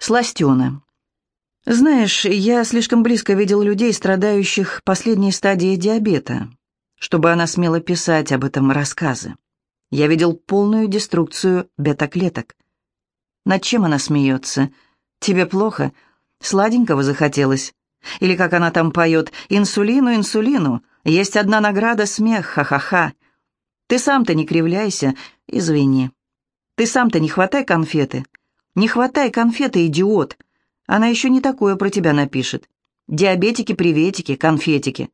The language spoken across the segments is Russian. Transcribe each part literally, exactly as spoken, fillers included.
Сластена. Знаешь, я слишком близко видел людей, страдающих последней стадией диабета, чтобы она смела писать об этом рассказы. Я видел полную деструкцию бета-клеток. Над чем она смеется? Тебе плохо? Сладенького захотелось? Или как она там поет: «Инсулину, инсулину, есть одна награда — смех, ха-ха-ха». Ты сам-то не кривляйся, извини. Ты сам-то не хватай конфеты. Не хватай конфеты, идиот. Она еще не такое про тебя напишет. Диабетики-приветики, конфетики.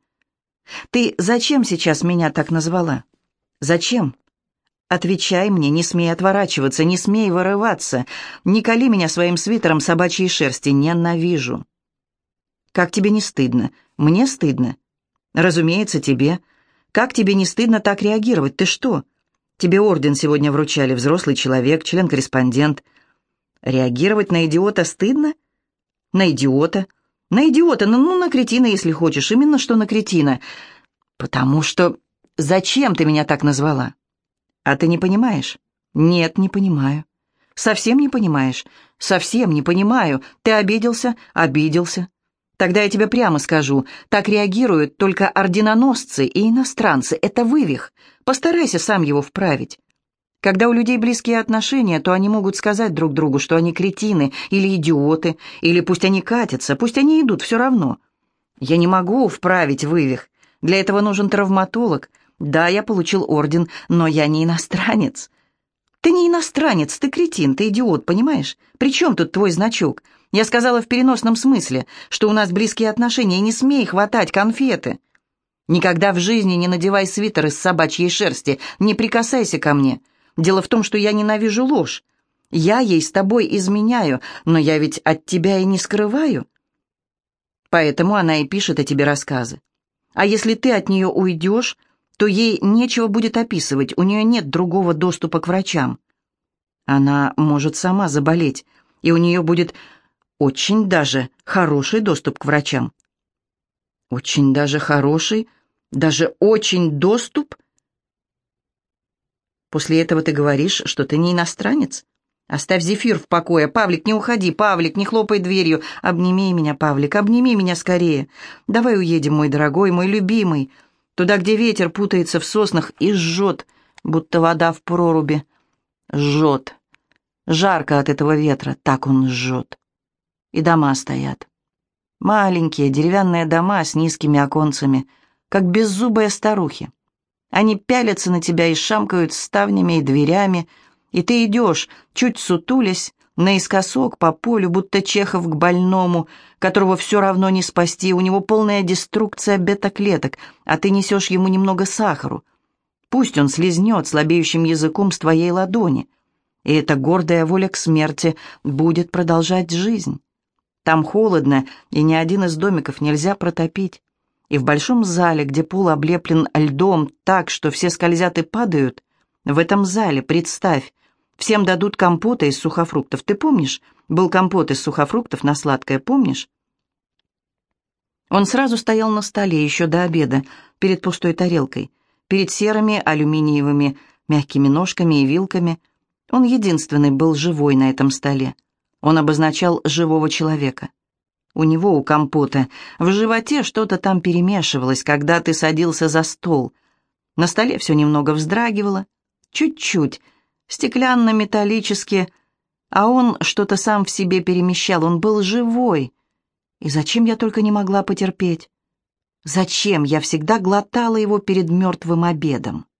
Ты зачем сейчас меня так назвала? Зачем? Отвечай мне, не смей отворачиваться, не смей вырываться. Не кали меня своим свитером собачьей шерсти, ненавижу. Как тебе не стыдно? Мне стыдно. Разумеется, тебе. Как тебе не стыдно так реагировать? Ты что? Тебе орден сегодня вручали, взрослый человек, член-корреспондент. Реагировать на идиота стыдно? На идиота? На идиота, ну, ну на кретина, если хочешь, именно что на кретина. Потому что... Зачем ты меня так назвала? А ты не понимаешь? Нет, не понимаю. Совсем не понимаешь? Совсем не понимаю. Ты обиделся? Обиделся. Тогда я тебе прямо скажу, так реагируют только орденоносцы и иностранцы. Это вывих. Постарайся сам его вправить. Когда у людей близкие отношения, то они могут сказать друг другу, что они кретины или идиоты, или пусть они катятся, пусть они идут, все равно. Я не могу вправить вывих. Для этого нужен травматолог. Да, я получил орден, но я не иностранец. Ты не иностранец, ты кретин, ты идиот, понимаешь? При чем тут твой значок? Я сказала в переносном смысле, что у нас близкие отношения, и не смей хватать конфеты. Никогда в жизни не надевай свитер из собачьей шерсти, не прикасайся ко мне. Дело в том, что я ненавижу ложь. Я ей с тобой изменяю, но я ведь от тебя и не скрываю. Поэтому она и пишет о тебе рассказы. А если ты от нее уйдешь, то ей нечего будет описывать, у нее нет другого доступа к врачам. Она может сама заболеть, и у нее будет очень даже хороший доступ к врачам. Очень даже хороший, даже очень доступ? После этого ты говоришь, что ты не иностранец? Оставь Зефир в покое. Павлик, не уходи, Павлик, не хлопай дверью. Обними меня, Павлик, обними меня скорее. Давай уедем, мой дорогой, мой любимый. Туда, где ветер путается в соснах и жжет, будто вода в проруби. Жжет. Жарко от этого ветра, так он жжет. И дома стоят. Маленькие деревянные дома с низкими оконцами, как беззубые старухи. Они пялятся на тебя и шамкают ставнями и дверями, и ты идешь, чуть сутулясь, наискосок по полю, будто Чехов к больному, которого все равно не спасти, у него полная деструкция бета-клеток, а ты несешь ему немного сахару. Пусть он слизнет слабеющим языком с твоей ладони, и эта гордая воля к смерти будет продолжать жизнь. Там холодно, и ни один из домиков нельзя протопить. И в большом зале, где пол облеплен льдом так, что все скользят и падают, в этом зале, представь, всем дадут компота из сухофруктов. Ты помнишь? Был компот из сухофруктов на сладкое, помнишь? Он сразу стоял на столе еще до обеда, перед пустой тарелкой, перед серыми алюминиевыми мягкими ножками и вилками. Он единственный был живой на этом столе. Он обозначал живого человека. У него, у компота, в животе что-то там перемешивалось, когда ты садился за стол. На столе все немного вздрагивало, чуть-чуть, стеклянно-металлически, а он что-то сам в себе перемещал, он был живой. И зачем я только не могла потерпеть? Зачем я всегда глотала его перед мертвым обедом?